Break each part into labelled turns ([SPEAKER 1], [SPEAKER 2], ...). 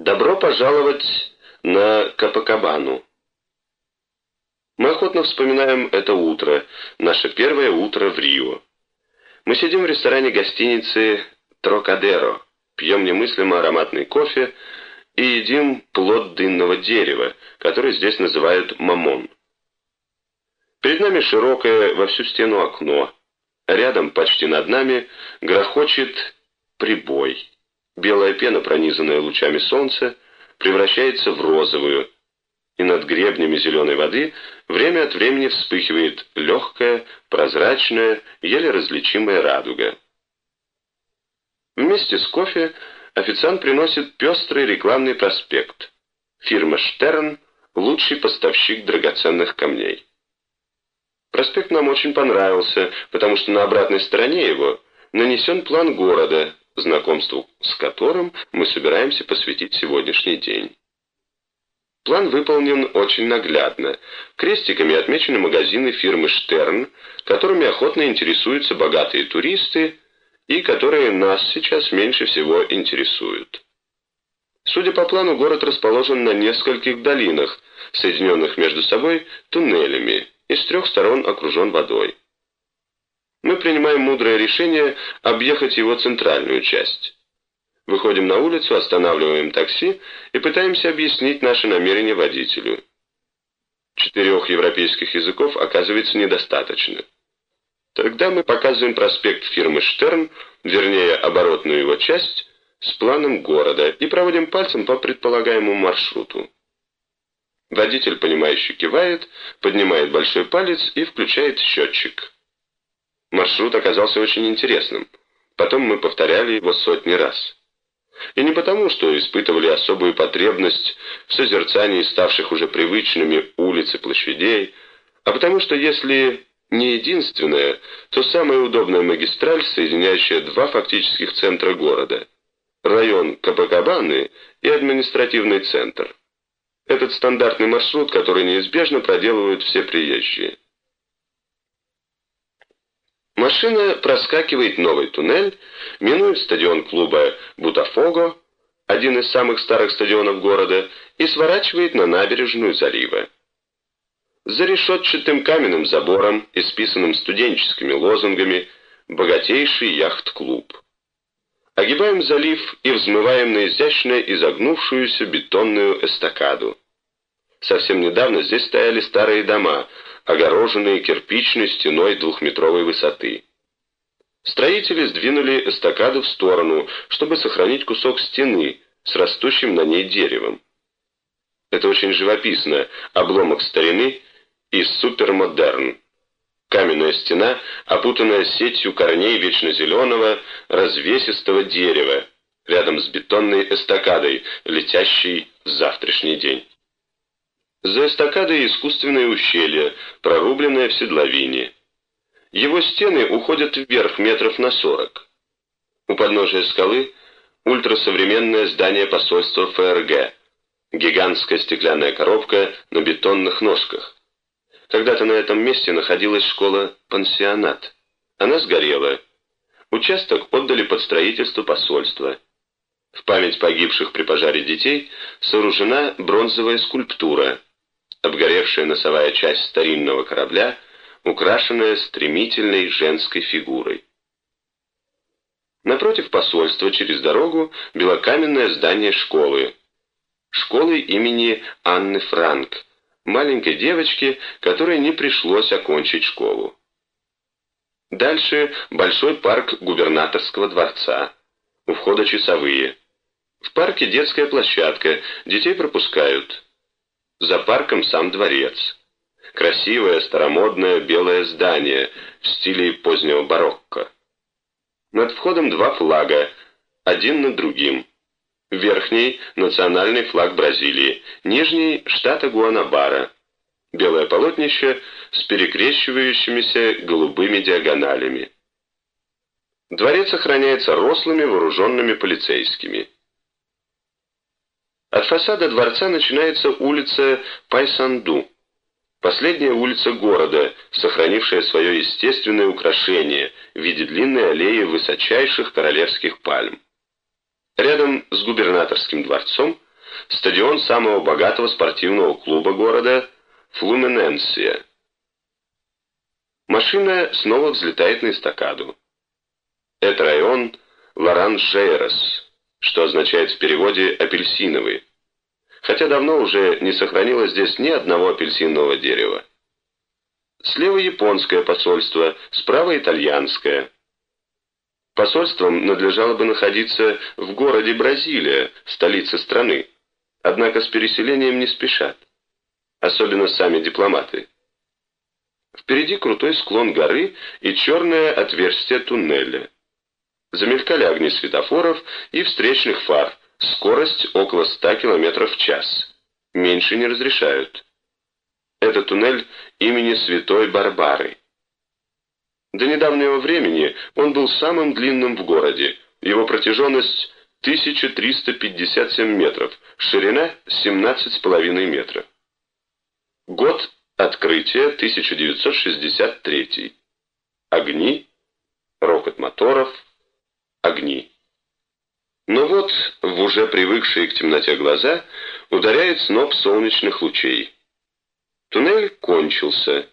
[SPEAKER 1] Добро пожаловать на Копакабану. Мы охотно вспоминаем это утро, наше первое утро в Рио. Мы сидим в ресторане гостиницы «Трокадеро», пьем немыслимо ароматный кофе и едим плод дынного дерева, который здесь называют мамон. Перед нами широкое во всю стену окно, а рядом, почти над нами, грохочет прибой. Белая пена, пронизанная лучами солнца, превращается в розовую, и над гребнями зеленой воды время от времени вспыхивает легкая, прозрачная, еле различимая радуга. Вместе с кофе официант приносит пестрый рекламный проспект. Фирма «Штерн» – лучший поставщик драгоценных камней. Проспект нам очень понравился, потому что на обратной стороне его нанесен план города, знакомству с которым мы собираемся посвятить сегодняшний день. План выполнен очень наглядно. Крестиками отмечены магазины фирмы «Штерн», которыми охотно интересуются богатые туристы и которые нас сейчас меньше всего интересуют. Судя по плану, город расположен на нескольких долинах, соединенных между собой туннелями, и с 3 сторон окружен водой. Мы принимаем мудрое решение объехать его центральную часть. Выходим на улицу, останавливаем такси и пытаемся объяснить наше намерение водителю. 4 европейских языков оказывается недостаточно. Тогда мы показываем проспект фирмы «Штерн», вернее, оборотную его часть, с планом города и проводим пальцем по предполагаемому маршруту. Водитель, понимающе кивает, поднимает большой палец и включает счетчик. Маршрут оказался очень интересным. Потом мы повторяли его сотни раз. И не потому, что испытывали особую потребность в созерцании ставших уже привычными улиц и площадей, а потому что если не единственная, то самая удобная магистраль, соединяющая 2 фактических центра города – район Копакабаны и административный центр. Этот стандартный маршрут, который неизбежно проделывают все приезжие. Машина проскакивает новый туннель, минует стадион клуба «Бутафого», один из самых старых стадионов города, и сворачивает на набережную залива. За решетчатым каменным забором, исписанным студенческими лозунгами, богатейший яхт-клуб. Огибаем залив и взмываем на изящно изогнувшуюся бетонную эстакаду. Совсем недавно здесь стояли старые дома, огороженные кирпичной стеной 2-метровой высоты. Строители сдвинули эстакаду в сторону, чтобы сохранить кусок стены с растущим на ней деревом. Это очень живописно, обломок старины и супермодерн. Каменная стена, опутанная сетью корней вечно зеленого, развесистого дерева, рядом с бетонной эстакадой, летящей в завтрашний день. За эстакадой искусственное ущелье, прорубленное в седловине. Его стены уходят вверх метров на 40. У подножия скалы ультрасовременное здание посольства ФРГ, гигантская стеклянная коробка на бетонных ножках. Когда-то на этом месте находилась школа-пансионат. Она сгорела. Участок отдали под строительство посольства. В память погибших при пожаре детей сооружена бронзовая скульптура, обгоревшая носовая часть старинного корабля, украшенная стремительной женской фигурой. Напротив посольства, через дорогу, белокаменное здание школы. Школы имени Анны Франк, маленькой девочки, которой не пришлось окончить школу. Дальше большой парк губернаторского дворца. У входа часовые. В парке детская площадка, детей пропускают. За парком сам дворец. Красивое, старомодное белое здание в стиле позднего барокко. Над входом 2 флага, один над другим. Верхний – национальный флаг Бразилии, нижний – штата Гуанабара. Белое полотнище с перекрещивающимися голубыми диагоналями. Дворец охраняется рослыми вооруженными полицейскими. От фасада дворца начинается улица Пайсанду, последняя улица города, сохранившая свое естественное украшение в виде длинной аллеи высочайших королевских пальм. Рядом с губернаторским дворцом стадион самого богатого спортивного клуба города Флуминенсия. Машина снова взлетает на эстакаду. Это район Ларанжейрос, что означает в переводе «апельсиновый», хотя давно уже не сохранилось здесь ни одного апельсинового дерева. Слева японское посольство, справа итальянское. Посольством надлежало бы находиться в городе Бразилия, столице страны, однако с переселением не спешат, особенно сами дипломаты. Впереди крутой склон горы и черное отверстие туннеля. Замелькали огни светофоров и встречных фар, скорость около 100 км в час. Меньше не разрешают. Это туннель имени Святой Барбары. До недавнего времени он был самым длинным в городе. Его протяженность 1357 метров, ширина 17,5 метров. Год открытия 1963. Огни, рокот моторов, огни. Но вот в уже привыкшие к темноте глаза ударяет сноп солнечных лучей. Туннель кончился.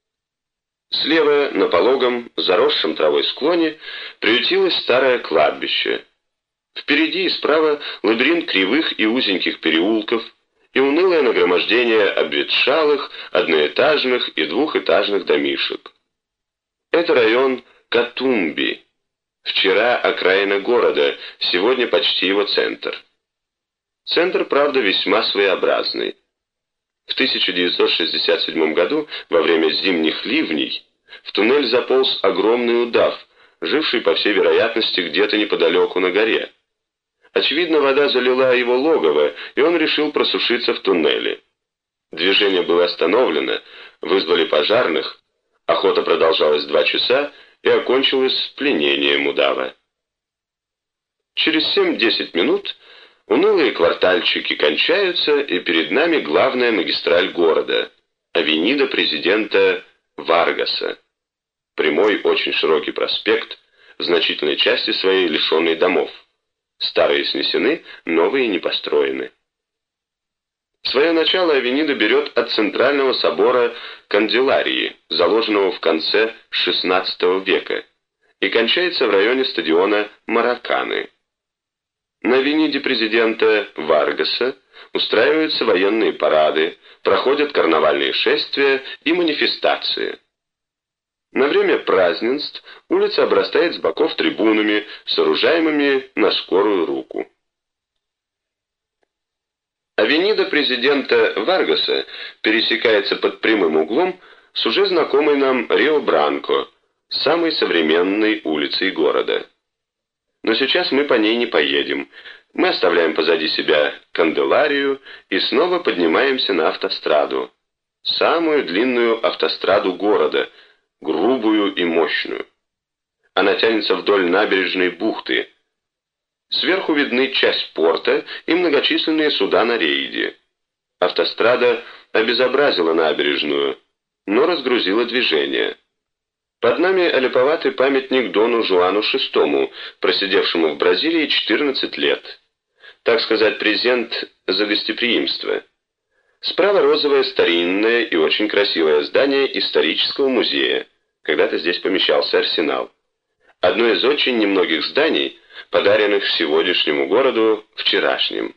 [SPEAKER 1] Слева на пологом, заросшем травой склоне приютилось старое кладбище. Впереди и справа лабиринт кривых и узеньких переулков и унылое нагромождение обветшалых, одноэтажных и двухэтажных домишек. Это район Катумби. Вчера окраина города, сегодня почти его центр. Центр, правда, весьма своеобразный. В 1967 году, во время зимних ливней, в туннель заполз огромный удав, живший, по всей вероятности, где-то неподалеку на горе. Очевидно, вода залила его логово, и он решил просушиться в туннеле. Движение было остановлено, вызвали пожарных, охота продолжалась 2 часа и окончилась пленением удава. Через 7-10 минут унылые квартальчики кончаются, и перед нами главная магистраль города – авенида президента Варгаса. Прямой, очень широкий проспект, в значительной части своей лишенный домов. Старые снесены, новые не построены. Свое начало авенида берет от центрального собора Канделарии, заложенного в конце XVI века, и кончается в районе стадиона Мараканы. На авениде президента Варгаса устраиваются военные парады, проходят карнавальные шествия и манифестации. На время празднеств улица обрастает с боков трибунами, сооружаемыми на скорую руку. Авенида президента Варгаса пересекается под прямым углом с уже знакомой нам Рио-Бранко, самой современной улицей города. Но сейчас мы по ней не поедем. Мы оставляем позади себя Канделарию и снова поднимаемся на автостраду. Самую длинную автостраду города, грубую и мощную. Она тянется вдоль набережной бухты. Сверху видны часть порта и многочисленные суда на рейде. Автострада обезобразила набережную, но разгрузила движение. Под нами олиповатый памятник Дону Жуану VI, просидевшему в Бразилии 14 лет. Так сказать, презент за гостеприимство. Справа розовое старинное и очень красивое здание исторического музея. Когда-то здесь помещался арсенал. Одно из очень немногих зданий, подаренных сегодняшнему городу вчерашним.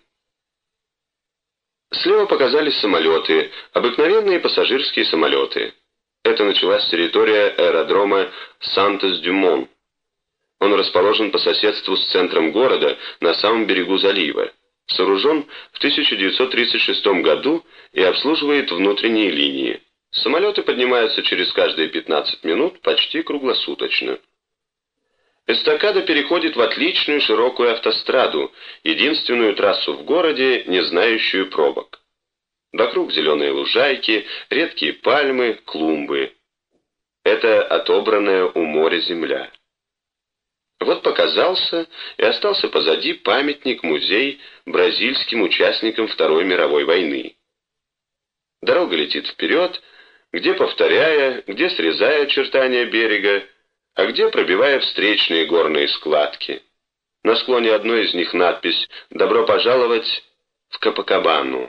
[SPEAKER 1] Слева показались самолеты, обыкновенные пассажирские самолеты. Это началась территория аэродрома Сантос-Дюмон. Он расположен по соседству с центром города на самом берегу залива. Сооружен в 1936 году и обслуживает внутренние линии. Самолеты поднимаются через каждые 15 минут почти круглосуточно. Эстакада переходит в отличную широкую автостраду, единственную трассу в городе, не знающую пробок. Вокруг зеленые лужайки, редкие пальмы, клумбы. Это отобранная у моря земля. Вот показался и остался позади памятник-музей бразильским участникам Второй мировой войны. Дорога летит вперед, где повторяя, где срезая очертания берега, а где пробивая встречные горные складки. На склоне одной из них надпись «Добро пожаловать в Копакабану.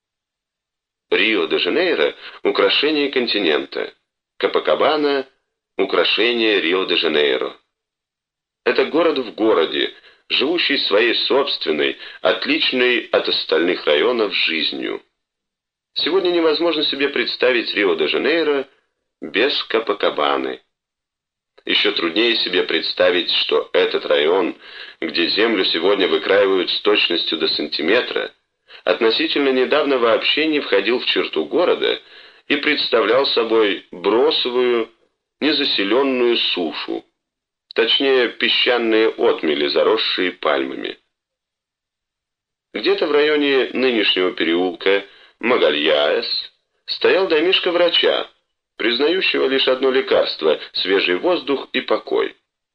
[SPEAKER 1] Рио-де-Жанейро – украшение континента. Копакабана – украшение Рио-де-Жанейро. Это город в городе, живущий своей собственной, отличной от остальных районов жизнью. Сегодня невозможно себе представить Рио-де-Жанейро без Копакабаны. Еще труднее себе представить, что этот район, где землю сегодня выкраивают с точностью до сантиметра, относительно недавно вообще не входил в черту города и представлял собой бросовую, незаселенную сушу, точнее песчаные отмели, заросшие пальмами. Где-то в районе нынешнего переулка Магальяес стоял домишко врача, признающего лишь одно лекарство – свежий воздух и покой.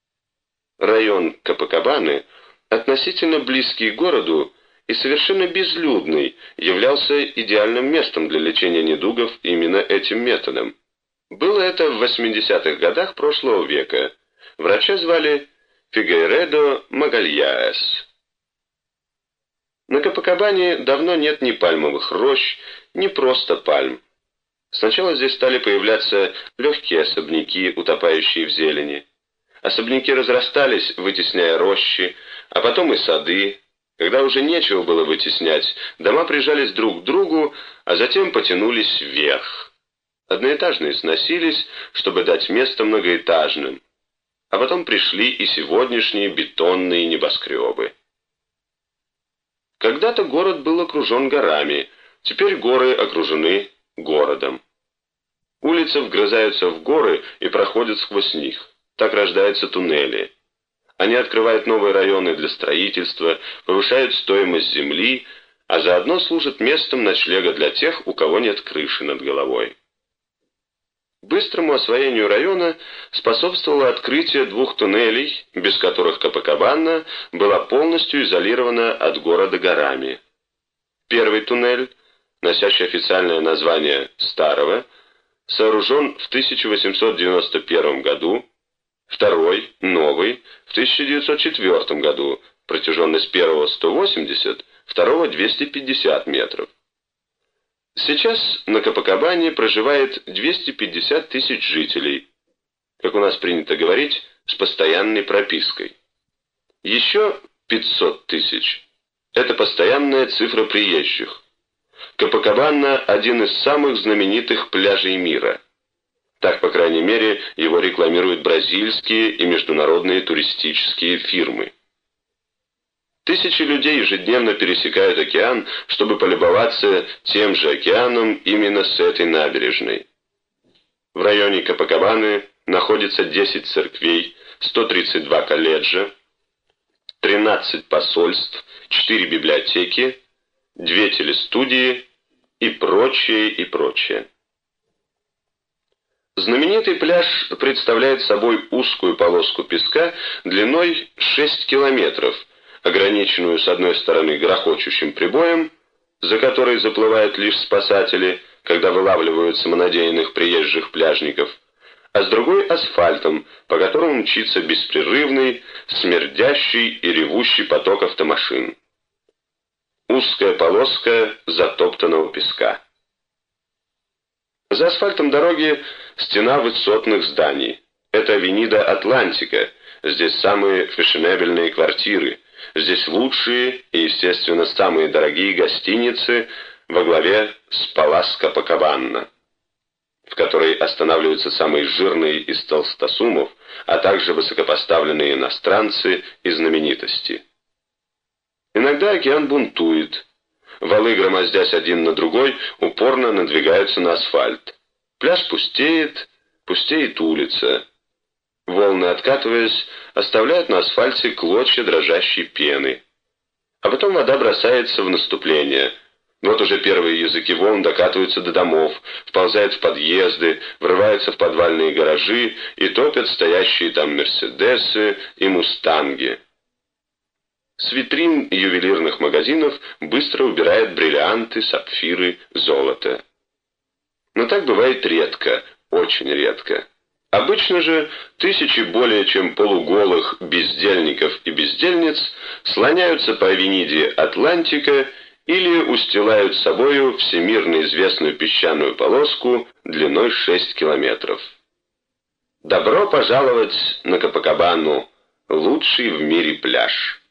[SPEAKER 1] Район Копакабаны, относительно близкий к городу и совершенно безлюдный, являлся идеальным местом для лечения недугов именно этим методом. Было это в 80-х годах прошлого века. Врача звали Фигейредо Магальяес. На Копакабане давно нет ни пальмовых рощ, ни просто пальм. Сначала здесь стали появляться легкие особняки, утопающие в зелени. Особняки разрастались, вытесняя рощи, а потом и сады. Когда уже нечего было вытеснять, дома прижались друг к другу, а затем потянулись вверх. Одноэтажные сносились, чтобы дать место многоэтажным. А потом пришли и сегодняшние бетонные небоскребы. Когда-то город был окружен горами, теперь горы окружены городом. Улицы вгрызаются в горы и проходят сквозь них. Так рождаются туннели. Они открывают новые районы для строительства, повышают стоимость земли, а заодно служат местом ночлега для тех, у кого нет крыши над головой. Быстрому освоению района способствовало открытие 2 туннелей, без которых Копакабана была полностью изолирована от города горами. Первый туннель, носящий официальное название «Старого», сооружен в 1891 году, второй, новый, в 1904 году, протяженность первого 180, второго 250 метров. Сейчас на Копакабане проживает 250 тысяч жителей, как у нас принято говорить, с постоянной пропиской. Еще 500 тысяч – это постоянная цифра приезжих. Копакабана – один из самых знаменитых пляжей мира. Так, по крайней мере, его рекламируют бразильские и международные туристические фирмы. Тысячи людей ежедневно пересекают океан, чтобы полюбоваться тем же океаном именно с этой набережной. В районе Копакабаны находится 10 церквей, 132 колледжа, 13 посольств, 4 библиотеки, 2 телестудии и прочее, и прочее. Знаменитый пляж представляет собой узкую полоску песка длиной 6 километров, ограниченную с одной стороны грохочущим прибоем, за который заплывают лишь спасатели, когда вылавливают самонадеянных приезжих пляжников, а с другой асфальтом, по которому мчится беспрерывный, смердящий и ревущий поток автомашин. Узкая полоска затоптанного песка. За асфальтом дороги стена высотных зданий. Это авенида Атлантика. Здесь самые фешенебельные квартиры. Здесь лучшие и, естественно, самые дорогие гостиницы во главе с Палас Копакабана, в которой останавливаются самые жирные из толстосумов, а также высокопоставленные иностранцы и знаменитости. Иногда океан бунтует. Валы, громоздясь один на другой, упорно надвигаются на асфальт. Пляж пустеет, пустеет улица. Волны, откатываясь, оставляют на асфальте клочья дрожащей пены. А потом вода бросается в наступление. Вот уже первые языки волн докатываются до домов, вползают в подъезды, врываются в подвальные гаражи и топят стоящие там мерседесы и мустанги. С витрин ювелирных магазинов быстро убирают бриллианты, сапфиры, золото. Но так бывает редко, очень редко. Обычно же тысячи более чем полуголых бездельников и бездельниц слоняются по авениде Атлантика или устилают собою всемирно известную песчаную полоску длиной 6 километров. Добро пожаловать на Копакабану, лучший в мире пляж.